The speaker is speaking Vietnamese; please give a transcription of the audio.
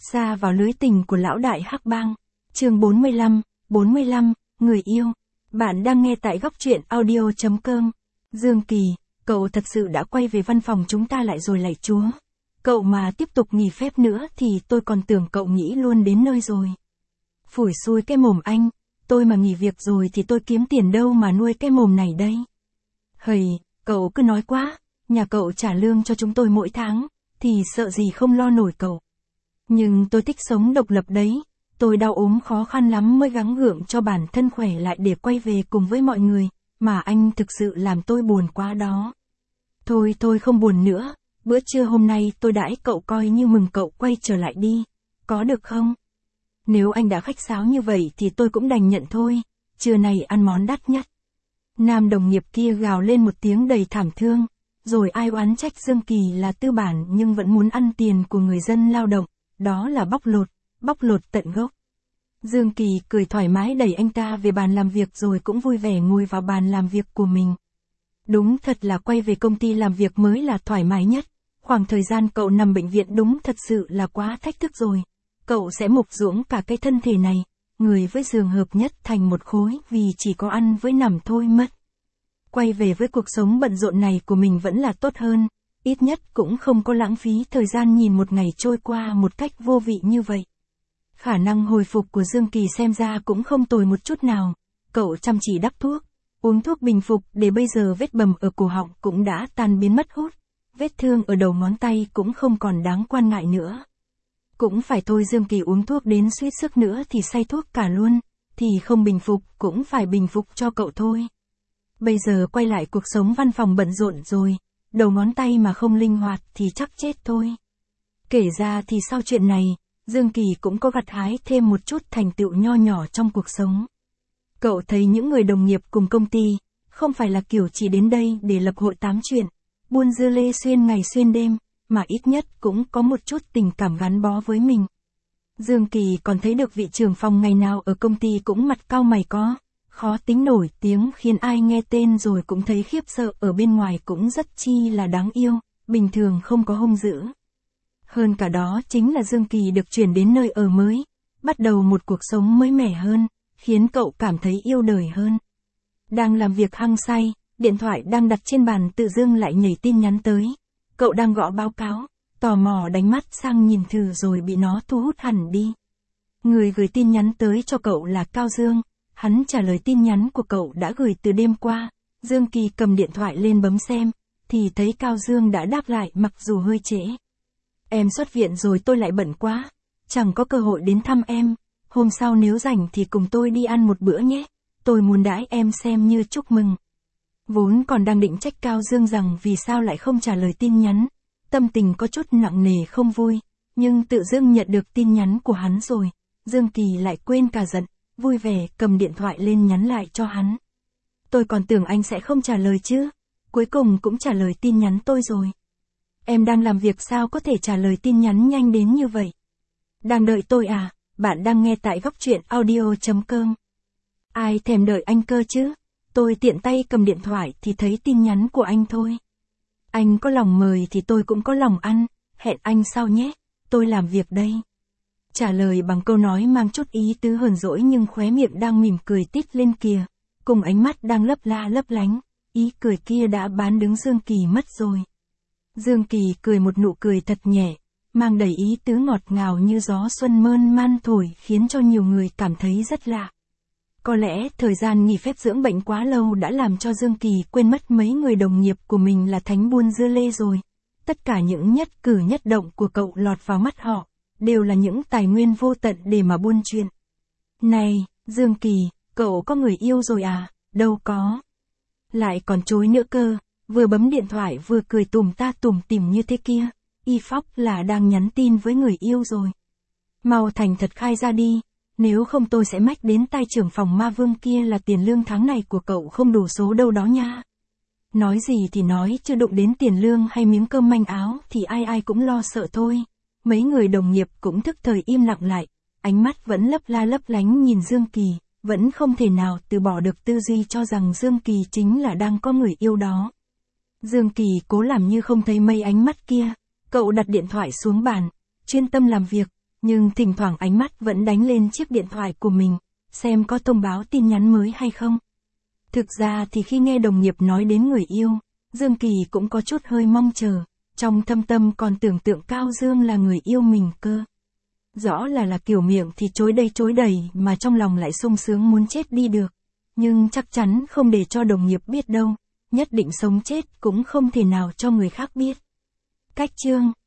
Sa vào lưới tình của lão đại Hắc Bang. Chương 45, người yêu. Bạn đang nghe tại góc truyện audio.com. Dương Kỳ, cậu thật sự đã quay về văn phòng chúng ta lại rồi lạy chúa. Cậu mà tiếp tục nghỉ phép nữa thì tôi còn tưởng cậu nghĩ luôn đến nơi rồi. Phủi xui cái mồm anh, tôi mà nghỉ việc rồi thì tôi kiếm tiền đâu mà nuôi cái mồm này đây. Hầy, cậu cứ nói quá, nhà cậu trả lương cho chúng tôi mỗi tháng, thì sợ gì không lo nổi cậu. Nhưng tôi thích sống độc lập đấy, tôi đau ốm khó khăn lắm mới gắng gượng cho bản thân khỏe lại để quay về cùng với mọi người, mà anh thực sự làm tôi buồn quá đó. Thôi không buồn nữa, bữa trưa hôm nay tôi đãi cậu coi như mừng cậu quay trở lại đi, có được không? Nếu anh đã khách sáo như vậy thì tôi cũng đành nhận thôi, trưa này ăn món đắt nhất. Nam đồng nghiệp kia gào lên một tiếng đầy thảm thương, rồi ai oán trách Dương Kỳ là tư bản nhưng vẫn muốn ăn tiền của người dân lao động, đó là bóc lột tận gốc. Dương Kỳ cười thoải mái đẩy anh ta về bàn làm việc rồi cũng vui vẻ ngồi vào bàn làm việc của mình. Đúng thật là quay về công ty làm việc mới là thoải mái nhất, khoảng thời gian cậu nằm bệnh viện đúng thật sự là quá thách thức rồi. Cậu sẽ mục ruỗng cả cái thân thể này, người với giường hợp nhất thành một khối vì chỉ có ăn với nằm thôi mất. Quay về với cuộc sống bận rộn này của mình vẫn là tốt hơn, ít nhất cũng không có lãng phí thời gian nhìn một ngày trôi qua một cách vô vị như vậy. Khả năng hồi phục của Dương Kỳ xem ra cũng không tồi một chút nào, cậu chăm chỉ đắp thuốc, uống thuốc bình phục để bây giờ vết bầm ở cổ họng cũng đã tan biến mất hút, vết thương ở đầu ngón tay cũng không còn đáng quan ngại nữa. Cũng phải thôi, Dương Kỳ uống thuốc đến suýt sức nữa thì say thuốc cả luôn, thì không bình phục cũng phải bình phục cho cậu thôi. Bây giờ quay lại cuộc sống văn phòng bận rộn rồi, đầu ngón tay mà không linh hoạt thì chắc chết thôi. Kể ra thì sau chuyện này, Dương Kỳ cũng có gặt hái thêm một chút thành tựu nho nhỏ trong cuộc sống. Cậu thấy những người đồng nghiệp cùng công ty, không phải là kiểu chỉ đến đây để lập hội tám chuyện, buôn dưa lê xuyên ngày xuyên đêm, mà ít nhất cũng có một chút tình cảm gắn bó với mình. Dương Kỳ còn thấy được vị trưởng phòng ngày nào ở công ty cũng mặt cau mày có, khó tính nổi tiếng khiến ai nghe tên rồi cũng thấy khiếp sợ, ở bên ngoài cũng rất chi là đáng yêu, bình thường không có hung dữ. Hơn cả đó chính là Dương Kỳ được chuyển đến nơi ở mới, bắt đầu một cuộc sống mới mẻ hơn, khiến cậu cảm thấy yêu đời hơn. Đang làm việc hăng say, điện thoại đang đặt trên bàn tự dưng lại nhảy tin nhắn tới. Cậu đang gõ báo cáo, tò mò đánh mắt sang nhìn thử rồi bị nó thu hút hẳn đi. Người gửi tin nhắn tới cho cậu là Cao Dương, hắn trả lời tin nhắn của cậu đã gửi từ đêm qua. Dương Kỳ cầm điện thoại lên bấm xem, thì thấy Cao Dương đã đáp lại mặc dù hơi trễ. Em xuất viện rồi tôi lại bận quá, chẳng có cơ hội đến thăm em, hôm sau nếu rảnh thì cùng tôi đi ăn một bữa nhé, tôi muốn đãi em xem như chúc mừng. Vốn còn đang định trách Cao Dương rằng vì sao lại không trả lời tin nhắn, tâm tình có chút nặng nề không vui, nhưng tự dưng nhận được tin nhắn của hắn rồi, Dương Kỳ lại quên cả giận, vui vẻ cầm điện thoại lên nhắn lại cho hắn. Tôi còn tưởng anh sẽ không trả lời chứ, cuối cùng cũng trả lời tin nhắn tôi rồi. Em đang làm việc sao có thể trả lời tin nhắn nhanh đến như vậy? Đang đợi tôi à? Bạn đang nghe tại góc truyện audio.com. Ai thèm đợi anh cơ chứ? Tôi tiện tay cầm điện thoại thì thấy tin nhắn của anh thôi. Anh có lòng mời thì tôi cũng có lòng ăn, hẹn anh sau nhé, tôi làm việc đây. Trả lời bằng câu nói mang chút ý tứ hờn dỗi nhưng khóe miệng đang mỉm cười tít lên kìa, cùng ánh mắt đang lấp la lấp lánh, ý cười kia đã bán đứng Dương Kỳ mất rồi. Dương Kỳ cười một nụ cười thật nhẹ, mang đầy ý tứ ngọt ngào như gió xuân mơn man thổi khiến cho nhiều người cảm thấy rất lạ. Có lẽ thời gian nghỉ phép dưỡng bệnh quá lâu đã làm cho Dương Kỳ quên mất mấy người đồng nghiệp của mình là thánh buôn dưa lê rồi. Tất cả những nhất cử nhất động của cậu lọt vào mắt họ, đều là những tài nguyên vô tận để mà buôn chuyện. Này, Dương Kỳ, cậu có người yêu rồi à? Đâu có. Lại còn chối nữa cơ, vừa bấm điện thoại vừa cười tủm ta tủm tỉm như thế kia, y phóc là đang nhắn tin với người yêu rồi. Mau thành thật khai ra đi. Nếu không tôi sẽ mách đến tai trưởng phòng Ma Vương kia là tiền lương tháng này của cậu không đủ số đâu đó nha. Nói gì thì nói, chưa đụng đến tiền lương hay miếng cơm manh áo thì ai cũng lo sợ thôi. Mấy người đồng nghiệp cũng thức thời im lặng lại, ánh mắt vẫn lấp la lấp lánh nhìn Dương Kỳ, vẫn không thể nào từ bỏ được tư duy cho rằng Dương Kỳ chính là đang có người yêu đó. Dương Kỳ cố làm như không thấy mấy ánh mắt kia, cậu đặt điện thoại xuống bàn, chuyên tâm làm việc. Nhưng thỉnh thoảng ánh mắt vẫn đánh lên chiếc điện thoại của mình, xem có thông báo tin nhắn mới hay không. Thực ra thì khi nghe đồng nghiệp nói đến người yêu, Dương Kỳ cũng có chút hơi mong chờ, trong thâm tâm còn tưởng tượng Cao Dương là người yêu mình cơ. Rõ là kiểu miệng thì chối đây chối đầy mà trong lòng lại sung sướng muốn chết đi được. Nhưng chắc chắn không để cho đồng nghiệp biết đâu, nhất định sống chết cũng không thể nào cho người khác biết. Cách chương